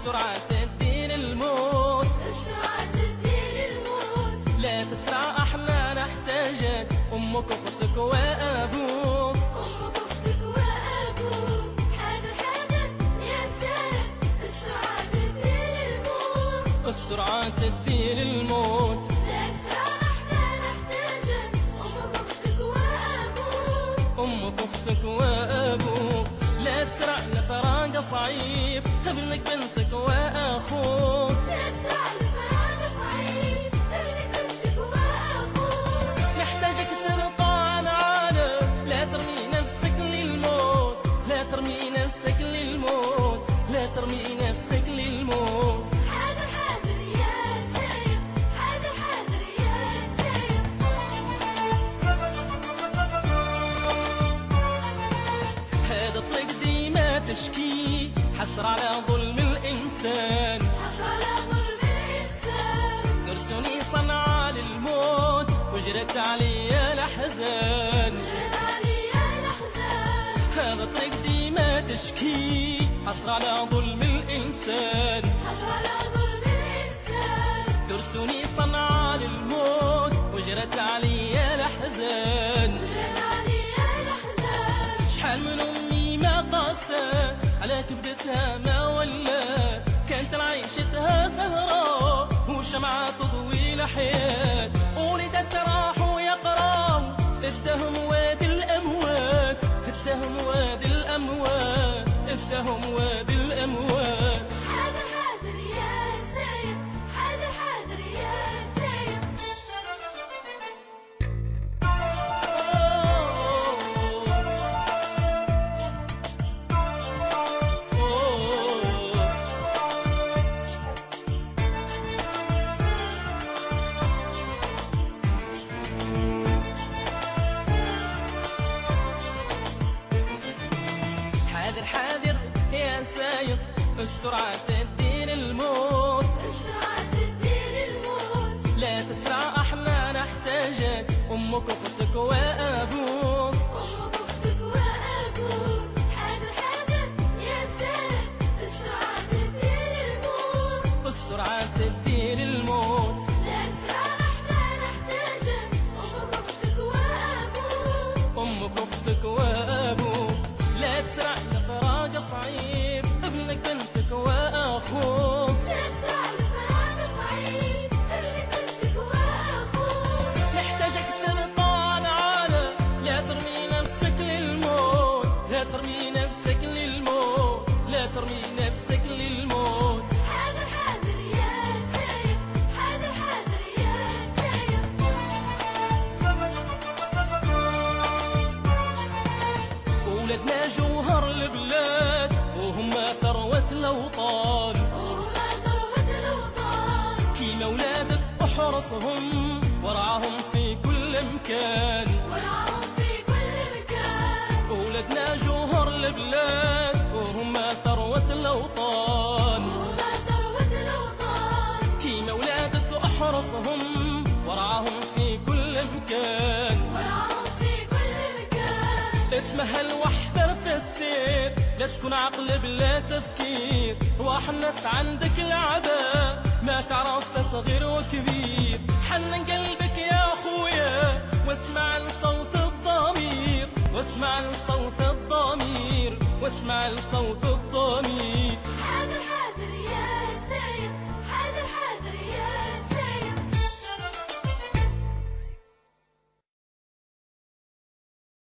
السرعة تدي للموت، السرعة تدي للموت. لا تسرع احنا نحتاجك، امك واختك وابوك، أمك أختك وأبوك. حاضر حاضر يا سيد، السرعة تدي للموت، السرعة تدي للموت. لا تسرع احنا نحتاجك، أمك أختك وأبوك، امك واختك وابوك، لا تسرع لفراق صعيب، ابنك بنتك واخوك، لا تسرع لفراق صعيب، ابنك بنتك وأخوك. نحتاجك تبقى معانا، لا ترمي نفسك للموت، لا ترمي نفسك للموت، لا ترمي نفسك للموت. حاضر حاضر يا سيد، حاضر حاضر يا سيد. هذا الطريق ديما تشكي، حسر على ظلم الإنسان، حصل على ظلم الإنسان، درتني صنعاء للموت، وجرت علي الأحزان. جرت علي الأحزان. هذا الطريق ديما تشكي، حسر على ظلم الإنسان، حصل على ظلم الإنسان، درتني صنعاء للموت، وجرت علي الأحزان. جرت علي الأحزان. شحال من أمي ما قاست على كبدتها ما ولات، كانت عيشتها سهرة وشمعة تضوي الحياة، ولدت راحوا يقراو ادهم وادي الأموات، ادهم وادي الأموات، ادهم وادي الأموات. حاضر حاضر يا سيد، حاضر حاضر يا سيد. حاذر حاذر يا سايق، السرعة تدي للموت، السرعة تدي للموت، لا تسرع احنا نحتاجك، امك واختك وابوك، أمك أختك وأبوك. حاضر حاضر يا سيد، السرعة تدي للموت، السرعة تدي للموت. لا تسرع احنا نحتاجك، أمك أختك وأبوك، امك واختك وابوك، لا تسرع لفراق صعيب، ابنك بنتك واخوك، لا تسرع لفراق صعيب، ابنك بنتك وأخوك. نحتاجك تبقى معانا، لا ترمي نفسك للموت، لا ترمي نفسك للموت، لا ترمي نفسك للموت. حاضر حاضر يا سيد، حاضر حاضر يا سيد. ولدنا جوهر البلاد، وهم ثروة الأوطان، وهما ثروة الأوطان، كيما ولادك احرصهم وارعاهم في كل مكان. ورعاهم في كل مكان. ولدنا جوهر البلاد، وهم ثروة الأوطان، وهما ثروة الأوطان، كيما ولادك احرصهم وارعاهم في كل مكان. ورعاهم في كل مكان. اتمهل واحذر في السير، لا تكون عقل بلا تفكير، رواح الناس عندك العدا، ما تعرف صغير وكبير. حنن قلبك يا اخويا، واسمع لصوت الضمير، واسمع لصوت الضمير، واسمع لصوت الضمير.